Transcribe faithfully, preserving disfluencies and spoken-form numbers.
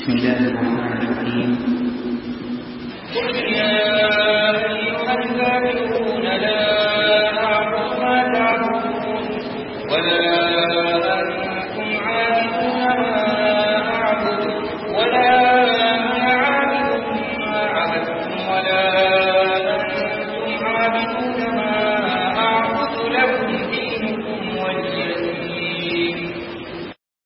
بسم الله الرحمن الرحيم. قل يا أيها الكافرون لا أعبد ما تعبدون ولا أنتم عابدون ما أعبد ولا أنا عابد ما عبدتم ولا أنتم عابدون